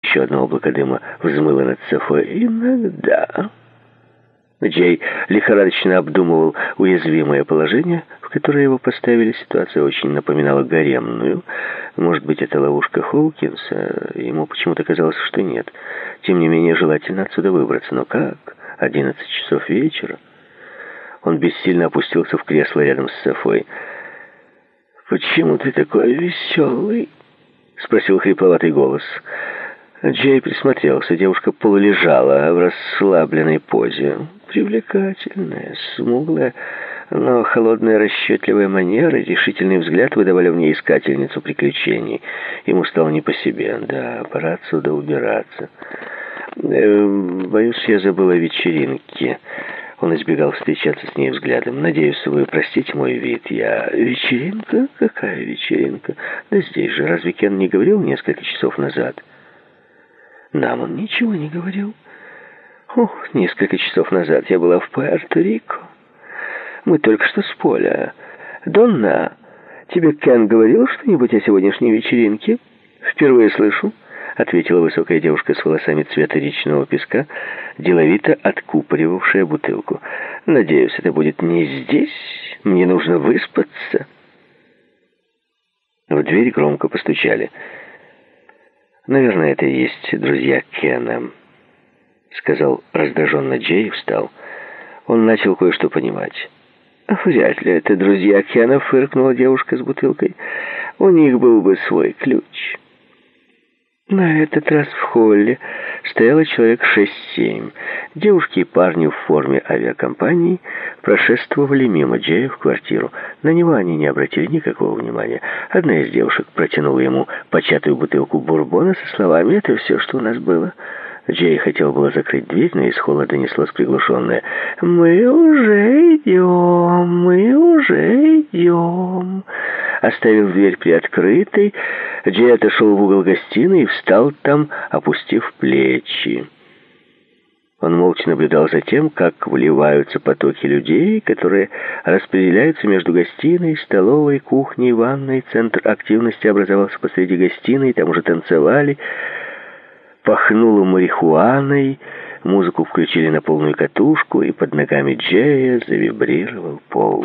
Еще одно облако дыма взмыло над Софой. «Иногда...» Джей лихорадочно обдумывал уязвимое положение, в которое его поставили. Ситуация очень напоминала гаремную. Может быть, это ловушка Хоукинса? Ему почему-то казалось, что нет. Тем не менее, желательно отсюда выбраться. Но как? 11 часов вечера. Он бессильно опустился в кресло рядом с Софой. «Почему ты такой веселый?» — спросил хрипловатый голос. Джей присмотрелся. Девушка полулежала в расслабленной позе. Привлекательная, смуглая, но холодная расчетливая манера и решительный взгляд выдавали в ней искательницу приключений. Ему стало не по себе. Да, пора отсюда убираться. Боюсь, я забыл о вечеринке. Он избегал встречаться с ней взглядом. «Надеюсь, вы простите мой вид. Вечеринка? Какая вечеринка? Да здесь же. Разве Кен не говорил несколько часов назад?» «Нам он ничего не говорил. Несколько часов назад я была в Пуэрто-Рико. Мы только что с поля. Донна, тебе Кен говорил что-нибудь о сегодняшней вечеринке?» «Впервые слышу», — ответила высокая девушка с волосами цвета речного песка, деловито откупоривавшая бутылку. «Надеюсь, это будет не здесь. Мне нужно выспаться». В дверь громко постучали. «Наверное, это и есть друзья Кена», — сказал раздраженно Джей и встал. Он начал кое-что понимать. «Вряд ли это друзья Кена», — фыркнула девушка с бутылкой. «У них был бы свой ключ». На этот раз в холле стояло человек 6-7. Девушки и парни в форме авиакомпании прошествовали мимо Джея в квартиру. На него они не обратили никакого внимания. Одна из девушек протянула ему початую бутылку бурбона со словами: «Это все, что у нас было». Джей хотел было закрыть дверь, но из холла донеслось приглушенное: «Мы уже идем». Оставив дверь приоткрытой, Джей отошел в угол гостиной и встал там, опустив плечи. Он молча наблюдал за тем, как вливаются потоки людей, которые распределяются между гостиной, столовой, кухней, ванной. Центр активности образовался посреди гостиной, там уже танцевали. Пахнуло марихуаной, музыку включили на полную катушку, и под ногами Джея завибрировал пол.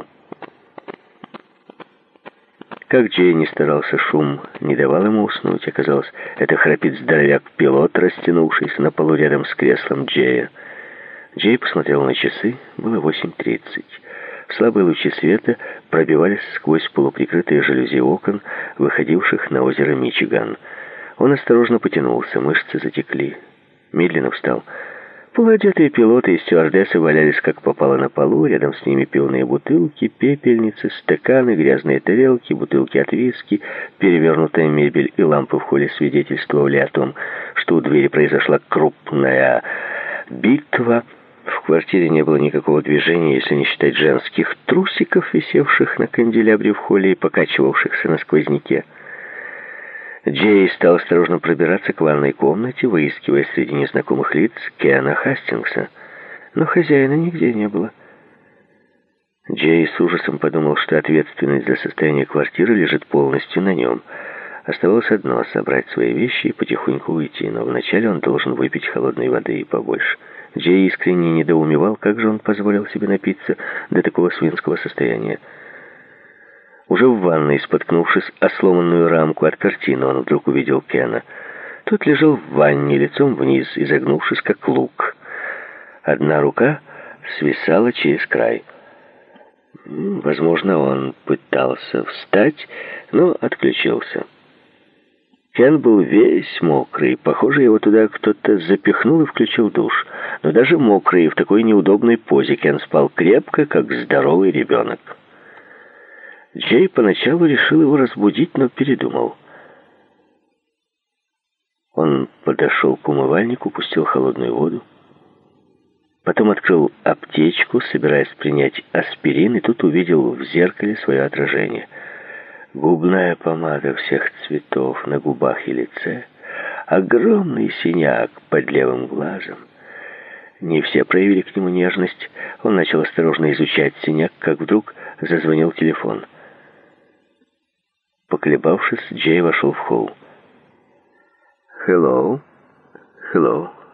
Как Джей не старался, шум не давал ему уснуть. Оказалось, это храпит здоровяк-пилот, растянувшийся на полу рядом с креслом Джея. Джей посмотрел на часы. Было 8:30. Слабые лучи света пробивались сквозь полуприкрытые жалюзи окон, выходивших на озеро Мичиган. Он осторожно потянулся, мышцы затекли. Медленно встал. Полуодетые пилоты и стюардессы валялись как попало на полу, рядом с ними пивные бутылки, пепельницы, стаканы, грязные тарелки, бутылки от виски, перевернутая мебель и лампы в холле свидетельствовали о том, что у двери произошла крупная битва. В квартире не было никакого движения, если не считать женских трусиков, висевших на канделябре в холле и покачивавшихся на сквозняке. Джей стал осторожно пробираться к ванной комнате, выискивая среди незнакомых лиц Кена Хастингса. Но хозяина нигде не было. Джей с ужасом подумал, что ответственность за состояние квартиры лежит полностью на нем. Оставалось одно — собрать свои вещи и потихоньку уйти, но вначале он должен выпить холодной воды и побольше. Джей искренне недоумевал, как же он позволил себе напиться до такого свинского состояния. Уже в ванной, споткнувшись о сломанную рамку от картины, он вдруг увидел Кена. Тот лежал в ванне, лицом вниз, изогнувшись, как лук. Одна рука свисала через край. Возможно, он пытался встать, но отключился. Кен был весь мокрый. Похоже, его туда кто-то запихнул и включил душ. Но даже мокрый и в такой неудобной позе Кен спал крепко, как здоровый ребенок. Джей поначалу решил его разбудить, но передумал. Он подошел к умывальнику, пустил холодную воду. Потом открыл аптечку, собираясь принять аспирин, и тут увидел в зеркале свое отражение. Губная помада всех цветов на губах и лице, огромный синяк под левым глазом. Не все проявили к нему нежность. Он начал осторожно изучать синяк, как вдруг зазвонил телефон. Поколебавшись, Джей вошел в холл. «Hello», «Hello»,